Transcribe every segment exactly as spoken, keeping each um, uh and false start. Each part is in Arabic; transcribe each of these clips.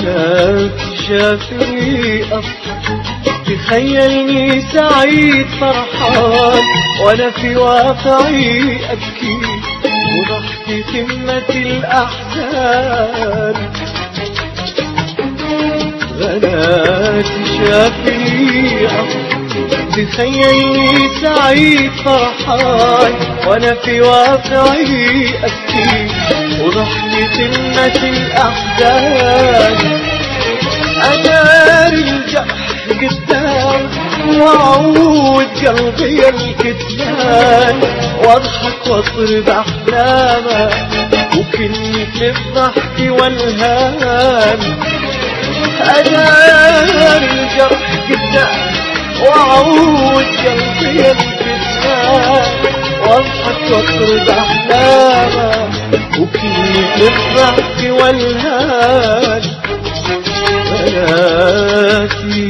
بنات شافني أضحك تخيلني سعيد فرحان وانا في واقعي ابكي وضحكي قمة الاحزان. بنات شافني أضحك تخيلني سعيد فرحان وانا في واقعي ابكي وضحكي قمة الاحزان. أدار الجرح قدام وأعود قلبي الكتمان واضحك واطرب أحلامه وكنت الضحك والهان. أدار الجرح قدام وأعود قلبي الكتمان واضحك واطرب أحلامه وكنت الضحك والهان. بناتي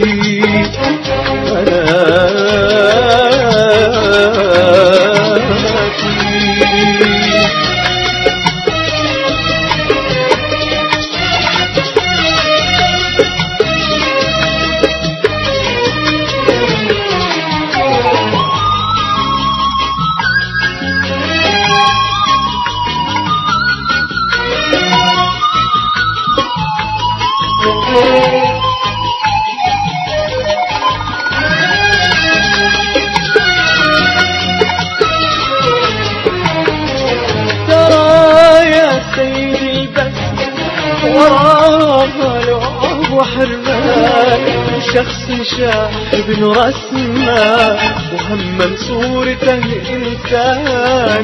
وراها لعب وحرمان شخص شاحب رسمه وهمم صورته إنسان.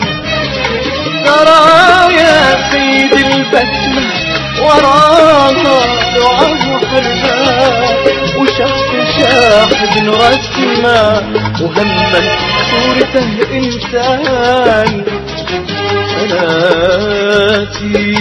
ترى يا سيد البسمة وراها لعب وحرمان وشخص شاحب رسمه وهمم صورته إنسان. بناتي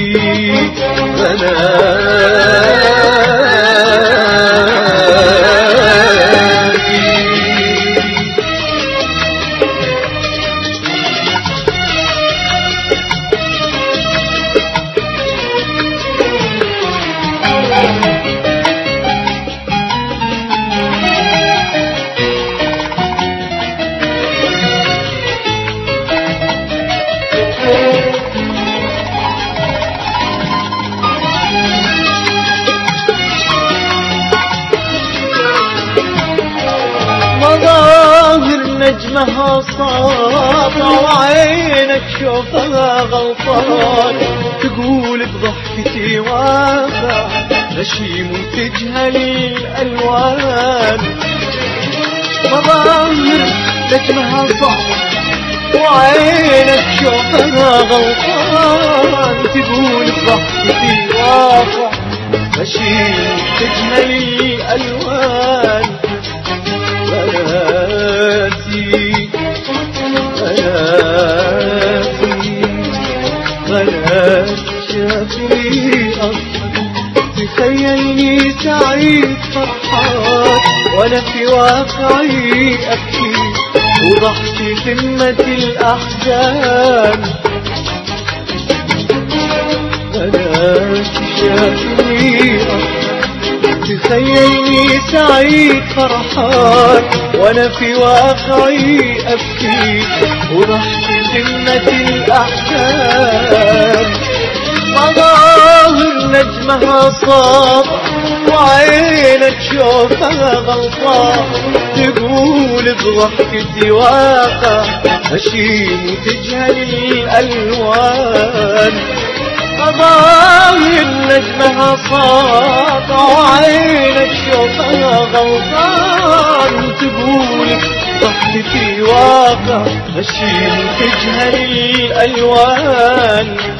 نجمها صابع وعينك شوفها غلطان تقول بضحكتي وافع غشيم وتجهل الألوان. مظاهر نجمها صابع وعينك شوفها غلطان تقول بضحكتي وافع غشيم وتجهل الألوان. بناتي بناتي بنات شافني أضحك تخيلني سعيد فرحان وانا في واقعي ابكي وضحكي قمة الاحزان. بنات شافني أضحك تخيلني سعيد فرحان وانا في واقعي ابكي وضحكي قمة الاحزان. مظاهر نجمها صابع وعينك شوفها غلطان تقول بضحكتي واقع هشيم وتجهل الالوان. مظاهر نجمها صابع وعينك شوفها غلطان تقول ضحكتي واقع هشيم وتجهل الألوان.